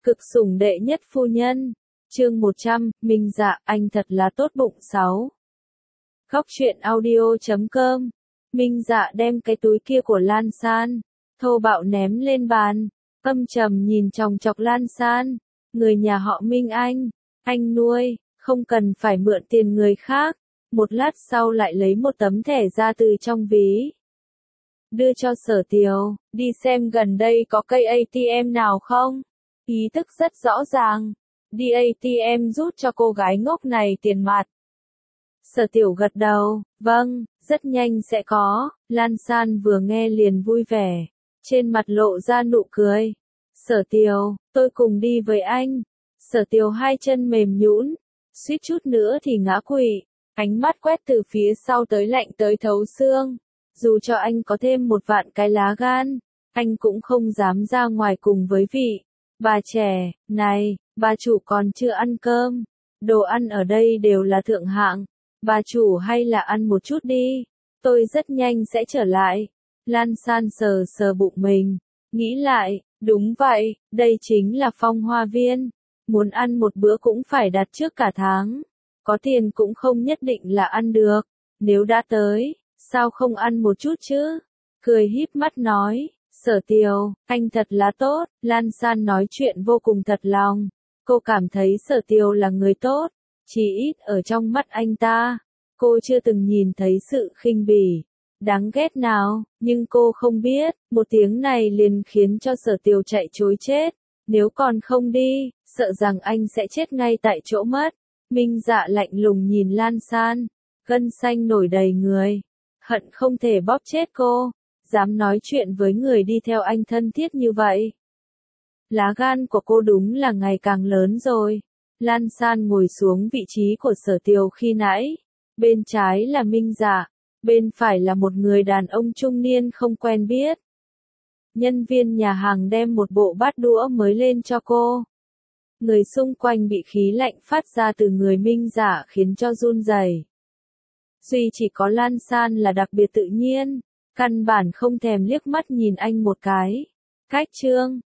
Cực sủng đệ nhất phu nhân. Chương 100, Minh Dạ, anh thật là tốt bụng 6. Góc truyện audio.com. Minh Dạ đem cái túi kia của Lan San, thô bạo ném lên bàn, âm trầm nhìn chòng chọc Lan San. Người nhà họ Minh anh nuôi, không cần phải mượn tiền người khác. Một lát sau lại lấy một tấm thẻ ra từ trong ví. Đưa cho Sở Tiều, đi xem gần đây có cây ATM nào không? Ý thức rất rõ ràng. Đi ATM rút cho cô gái ngốc này tiền mặt. Sở Tiểu gật đầu, vâng, rất nhanh sẽ có. Lan San vừa nghe liền vui vẻ, trên mặt lộ ra nụ cười. Sở Tiều, tôi cùng đi với anh. Sở Tiều hai chân mềm nhũn, suýt chút nữa thì ngã quỵ, ánh mắt quét từ phía sau tới lạnh tới thấu xương. Dù cho anh có thêm 1 vạn cái lá gan, anh cũng không dám ra ngoài cùng với vị bà trẻ này. Bà chủ còn chưa ăn cơm, đồ ăn ở đây đều là thượng hạng. Bà chủ hay là ăn một chút đi, tôi rất nhanh sẽ trở lại. Lan San sờ sờ bụng mình, nghĩ lại, đúng vậy, đây chính là Phong Hoa Viên. Muốn ăn một bữa cũng phải đặt trước cả tháng. Có tiền cũng không nhất định là ăn được. Nếu đã tới, sao không ăn một chút chứ? Cười híp mắt nói, Sở Tiều, anh thật là tốt. Lan San nói chuyện vô cùng thật lòng. Cô cảm thấy Sở Tiều là người tốt, chỉ ít ở trong mắt anh ta, cô chưa từng nhìn thấy sự khinh bỉ, đáng ghét nào, nhưng cô không biết, một tiếng này liền khiến cho Sở Tiều chạy trối chết. Nếu còn không đi, sợ rằng anh sẽ chết ngay tại chỗ mất. Minh Dạ lạnh lùng nhìn Lan San, gân xanh nổi đầy người, hận không thể bóp chết cô, dám nói chuyện với người đi theo anh thân thiết như vậy. Lá gan của cô đúng là ngày càng lớn rồi. Lan San ngồi xuống vị trí của Sở Tiều khi nãy. Bên trái là Minh Dạ, bên phải là một người đàn ông trung niên không quen biết. Nhân viên nhà hàng đem một bộ bát đũa mới lên cho cô. Người xung quanh bị khí lạnh phát ra từ người Minh Dạ khiến cho run rẩy. Duy chỉ có Lan San là đặc biệt tự nhiên, căn bản không thèm liếc mắt nhìn anh một cái. Cách trương,